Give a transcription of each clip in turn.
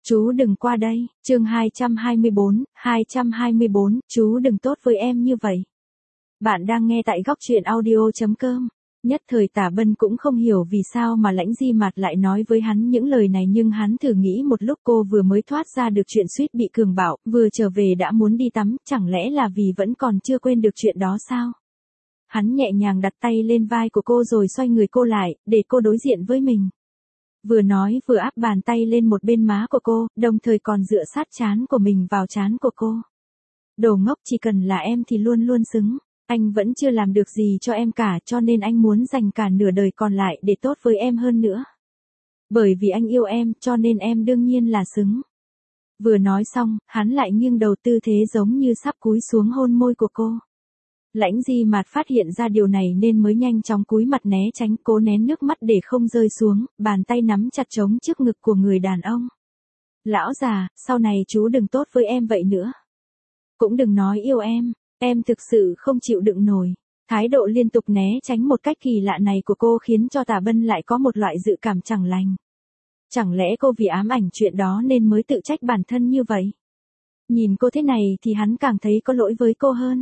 Chú đừng qua đây, chương 224, chú đừng tốt với em như vậy. Bạn đang nghe tại góc truyện audio.com. Nhất thời Tả Bân cũng không hiểu vì sao mà Lãnh Di Mạt lại nói với hắn những lời này, nhưng hắn thử nghĩ một lúc, cô vừa mới thoát ra được chuyện suýt bị cường bạo, vừa trở về đã muốn đi tắm, chẳng lẽ là vì vẫn còn chưa quên được chuyện đó sao? Hắn nhẹ nhàng đặt tay lên vai của cô rồi xoay người cô lại, để cô đối diện với mình. Vừa nói vừa áp bàn tay lên một bên má của cô, đồng thời còn dựa sát trán của mình vào trán của cô. Đồ ngốc, chỉ cần là em thì luôn luôn xứng. Anh vẫn chưa làm được gì cho em cả, cho nên anh muốn dành cả nửa đời còn lại để tốt với em hơn nữa. Bởi vì anh yêu em, cho nên em đương nhiên là xứng. Vừa nói xong, hắn lại nghiêng đầu, tư thế giống như sắp cúi xuống hôn môi của cô. Lãnh Di Mạt phát hiện ra điều này nên mới nhanh chóng cúi mặt né tránh, cố nén nước mắt để không rơi xuống, bàn tay nắm chặt trống trước ngực của người đàn ông. Lão già, sau này chú đừng tốt với em vậy nữa. Cũng đừng nói yêu em thực sự không chịu đựng nổi. Thái độ liên tục né tránh một cách kỳ lạ này của cô khiến cho Tả Bân lại có một loại dự cảm chẳng lành. Chẳng lẽ cô vì ám ảnh chuyện đó nên mới tự trách bản thân như vậy? Nhìn cô thế này thì hắn càng thấy có lỗi với cô hơn.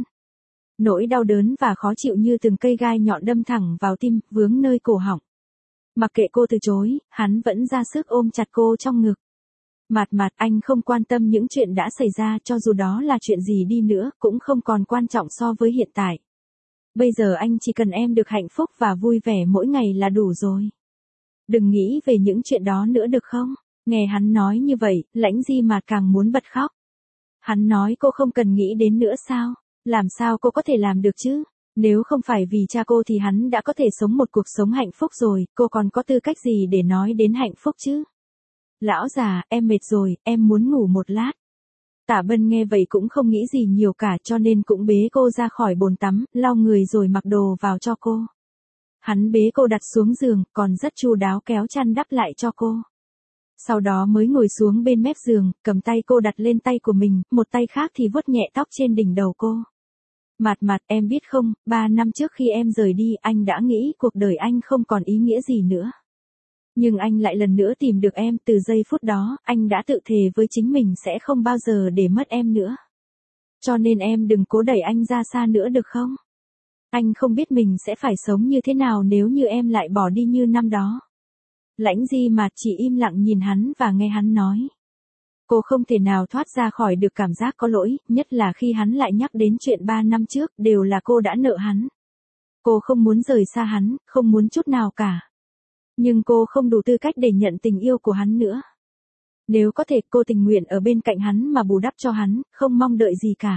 Nỗi đau đớn và khó chịu như từng cây gai nhọn đâm thẳng vào tim, vướng nơi cổ họng. Mặc kệ cô từ chối, hắn vẫn ra sức ôm chặt cô trong ngực. Mạt, anh không quan tâm những chuyện đã xảy ra, cho dù đó là chuyện gì đi nữa, cũng không còn quan trọng so với hiện tại. Bây giờ anh chỉ cần em được hạnh phúc và vui vẻ mỗi ngày là đủ rồi. Đừng nghĩ về những chuyện đó nữa được không? Nghe hắn nói như vậy, Lãnh Di Mạt càng muốn bật khóc. Hắn nói cô không cần nghĩ đến nữa sao? Làm sao cô có thể làm được chứ? Nếu không phải vì cha cô thì hắn đã có thể sống một cuộc sống hạnh phúc rồi, cô còn có tư cách gì để nói đến hạnh phúc chứ? Lão già, em mệt rồi, em muốn ngủ một lát. Tả Bân nghe vậy cũng không nghĩ gì nhiều cả, cho nên cũng bế cô ra khỏi bồn tắm, lau người rồi mặc đồ vào cho cô. Hắn bế cô đặt xuống giường, còn rất chu đáo kéo chăn đắp lại cho cô. Sau đó mới ngồi xuống bên mép giường, cầm tay cô đặt lên tay của mình, một tay khác thì vuốt nhẹ tóc trên đỉnh đầu cô. Mạt, em biết không, 3 năm trước khi em rời đi, anh đã nghĩ cuộc đời anh không còn ý nghĩa gì nữa. Nhưng anh lại lần nữa tìm được em, từ giây phút đó, anh đã tự thề với chính mình sẽ không bao giờ để mất em nữa. Cho nên em đừng cố đẩy anh ra xa nữa được không? Anh không biết mình sẽ phải sống như thế nào nếu như em lại bỏ đi như năm đó. Lãnh Di Mạt chỉ im lặng nhìn hắn và nghe hắn nói. Cô không thể nào thoát ra khỏi được cảm giác có lỗi, nhất là khi hắn lại nhắc đến chuyện 3 năm trước, đều là cô đã nợ hắn. Cô không muốn rời xa hắn, không muốn chút nào cả. Nhưng cô không đủ tư cách để nhận tình yêu của hắn nữa. Nếu có thể, cô tình nguyện ở bên cạnh hắn mà bù đắp cho hắn, không mong đợi gì cả.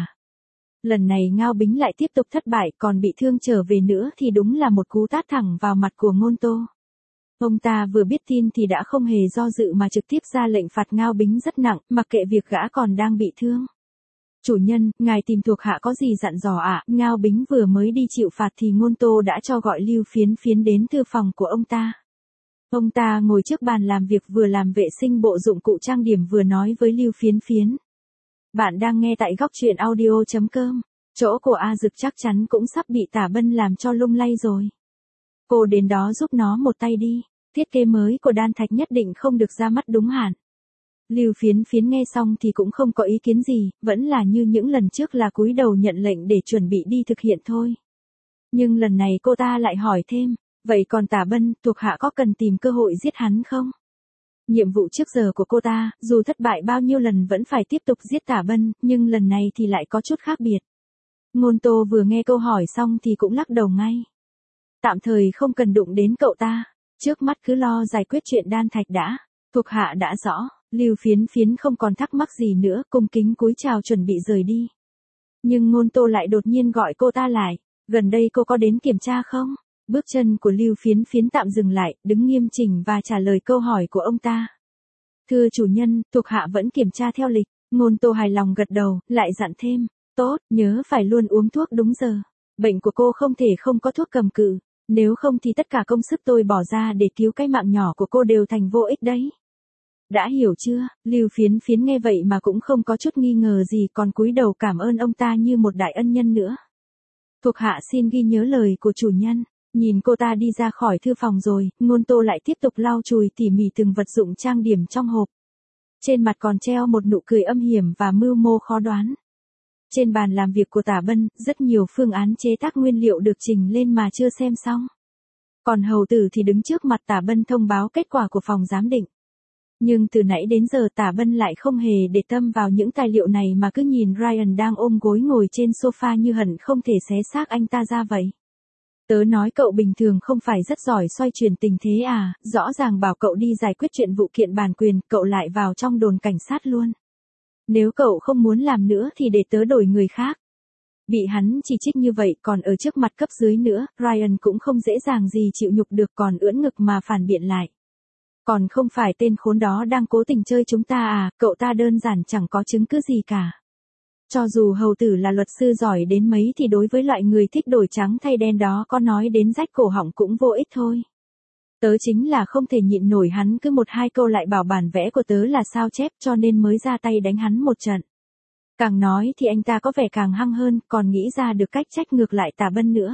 Lần này Ngao Bính lại tiếp tục thất bại, còn bị thương trở về nữa thì đúng là một cú tát thẳng vào mặt của Ngôn Tô. Ông ta vừa biết tin thì đã không hề do dự mà trực tiếp ra lệnh phạt Ngao Bính rất nặng, mặc kệ việc gã còn đang bị thương. Chủ nhân, ngài tìm thuộc hạ có gì dặn dò ạ? Ngao Bính vừa mới đi chịu phạt thì Ngôn Tô đã cho gọi Lưu Phiến Phiến đến thư phòng của ông ta. Ông ta ngồi trước bàn làm việc vừa làm vệ sinh bộ dụng cụ trang điểm vừa nói với Lưu Phiến Phiến. Bạn đang nghe tại góc truyện audio.com. Chỗ của A Dực chắc chắn cũng sắp bị Tả Bân làm cho lung lay rồi. Cô đến đó giúp nó một tay đi. Thiết kế mới của Đan Thạch nhất định không được ra mắt đúng hạn. Lưu Phiến Phiến nghe xong thì cũng không có ý kiến gì, vẫn là như những lần trước là cúi đầu nhận lệnh để chuẩn bị đi thực hiện thôi. Nhưng lần này cô ta lại hỏi thêm, vậy còn Tả Bân, thuộc hạ có cần tìm cơ hội giết hắn không? Nhiệm vụ trước giờ của cô ta, dù thất bại bao nhiêu lần vẫn phải tiếp tục giết Tả Bân, nhưng lần này thì lại có chút khác biệt. Ngôn Tô vừa nghe câu hỏi xong thì cũng lắc đầu ngay. Tạm thời không cần đụng đến cậu ta, trước mắt cứ lo giải quyết chuyện Đan Thạch đã. Thuộc hạ đã rõ. Lưu Phiến Phiến không còn thắc mắc gì nữa, cung kính cúi chào chuẩn bị rời đi. Nhưng Ngôn Tô lại đột nhiên gọi cô ta lại, gần đây cô có đến kiểm tra không? Bước chân của Lưu Phiến Phiến tạm dừng lại, đứng nghiêm chỉnh và trả lời câu hỏi của ông ta. Thưa chủ nhân, thuộc hạ vẫn kiểm tra theo lịch. Ngôn Tô hài lòng gật đầu, lại dặn thêm, tốt, nhớ phải luôn uống thuốc đúng giờ. Bệnh của cô không thể không có thuốc cầm cự, nếu không thì tất cả công sức tôi bỏ ra để cứu cái mạng nhỏ của cô đều thành vô ích đấy. Đã hiểu chưa? Lưu Phiến Phiến nghe vậy mà cũng không có chút nghi ngờ gì, còn cúi đầu cảm ơn ông ta như một đại ân nhân nữa. Thuộc hạ xin ghi nhớ lời của chủ nhân. Nhìn cô ta đi ra khỏi thư phòng rồi, Ngôn Tô lại tiếp tục lau chùi tỉ mỉ từng vật dụng trang điểm trong hộp. Trên mặt còn treo một nụ cười âm hiểm và mưu mô khó đoán. Trên bàn làm việc của Tả Bân, rất nhiều phương án chế tác nguyên liệu được trình lên mà chưa xem xong. Còn hầu tử thì đứng trước mặt Tả Bân thông báo kết quả của phòng giám định. Nhưng từ nãy đến giờ Tả Bân lại không hề để tâm vào những tài liệu này mà cứ nhìn Ryan đang ôm gối ngồi trên sofa như hận không thể xé xác anh ta ra vậy. Tớ nói cậu bình thường không phải rất giỏi xoay chuyển tình thế à, rõ ràng bảo cậu đi giải quyết chuyện vụ kiện bản quyền, cậu lại vào trong đồn cảnh sát luôn. Nếu cậu không muốn làm nữa thì để tớ đổi người khác. Bị hắn chỉ trích như vậy còn ở trước mặt cấp dưới nữa, Ryan cũng không dễ dàng gì chịu nhục được còn ưỡn ngực mà phản biện lại. Còn không phải tên khốn đó đang cố tình chơi chúng ta à, cậu ta đơn giản chẳng có chứng cứ gì cả. Cho dù hầu tử là luật sư giỏi đến mấy thì đối với loại người thích đổi trắng thay đen đó có nói đến rách cổ họng cũng vô ích thôi. Tớ chính là không thể nhịn nổi hắn cứ một hai câu lại bảo bản vẽ của tớ là sao chép cho nên mới ra tay đánh hắn một trận. Càng nói thì anh ta có vẻ càng hăng hơn, còn nghĩ ra được cách trách ngược lại Tả Bân nữa.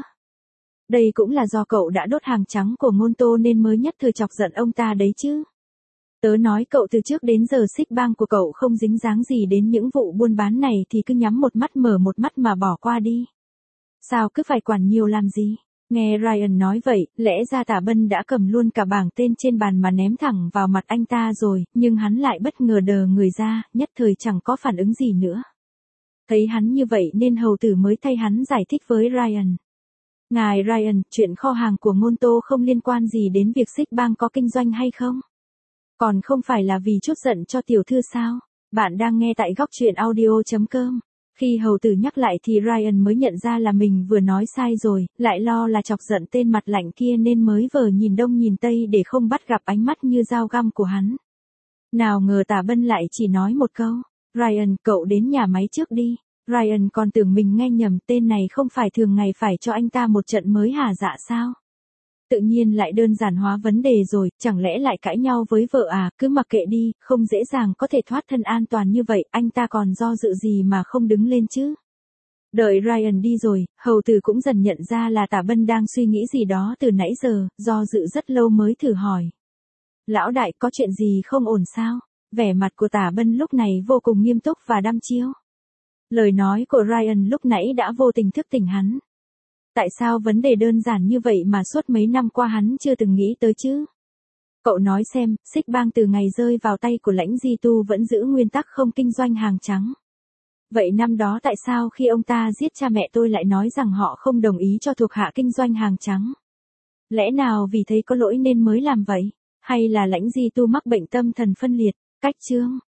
Đây cũng là do cậu đã đốt hàng trắng của Ngôn Tô nên mới nhất thời chọc giận ông ta đấy chứ. Tớ nói cậu từ trước đến giờ xích bang của cậu không dính dáng gì đến những vụ buôn bán này thì cứ nhắm một mắt mở một mắt mà bỏ qua đi. Sao cứ phải quản nhiều làm gì? Nghe Ryan nói vậy, lẽ ra Tả Bân đã cầm luôn cả bảng tên trên bàn mà ném thẳng vào mặt anh ta rồi, nhưng hắn lại bất ngờ đờ người ra, nhất thời chẳng có phản ứng gì nữa. Thấy hắn như vậy nên hầu tử mới thay hắn giải thích với Ryan. Ngài Ryan, chuyện kho hàng của Ngôn Tô không liên quan gì đến việc xích bang có kinh doanh hay không? Còn không phải là vì chút giận cho tiểu thư sao? Bạn đang nghe tại góc truyện audio.com. Khi hầu tử nhắc lại thì Ryan mới nhận ra là mình vừa nói sai rồi, lại lo là chọc giận tên mặt lạnh kia nên mới vờ nhìn đông nhìn tây để không bắt gặp ánh mắt như dao găm của hắn. Nào ngờ Tả Bân lại chỉ nói một câu, Ryan, cậu đến nhà máy trước đi. Ryan còn tưởng mình nghe nhầm, tên này không phải thường ngày phải cho anh ta một trận mới hả dạ sao? Tự nhiên lại đơn giản hóa vấn đề rồi, chẳng lẽ lại cãi nhau với vợ à, cứ mặc kệ đi, không dễ dàng có thể thoát thân an toàn như vậy, anh ta còn do dự gì mà không đứng lên chứ? Đợi Ryan đi rồi, hầu tử cũng dần nhận ra là Tả Bân đang suy nghĩ gì đó từ nãy giờ, do dự rất lâu mới thử hỏi. Lão đại, có chuyện gì không ổn sao? Vẻ mặt của Tả Bân lúc này vô cùng nghiêm túc và đăm chiêu. Lời nói của Ryan lúc nãy đã vô tình thức tỉnh hắn. Tại sao vấn đề đơn giản như vậy mà suốt mấy năm qua hắn chưa từng nghĩ tới chứ? Cậu nói xem, xích bang từ ngày rơi vào tay của Lãnh Di Tu vẫn giữ nguyên tắc không kinh doanh hàng trắng. Vậy năm đó tại sao khi ông ta giết cha mẹ tôi lại nói rằng họ không đồng ý cho thuộc hạ kinh doanh hàng trắng? Lẽ nào vì thấy có lỗi nên mới làm vậy? Hay là Lãnh Di Tu mắc bệnh tâm thần phân liệt? Cách chương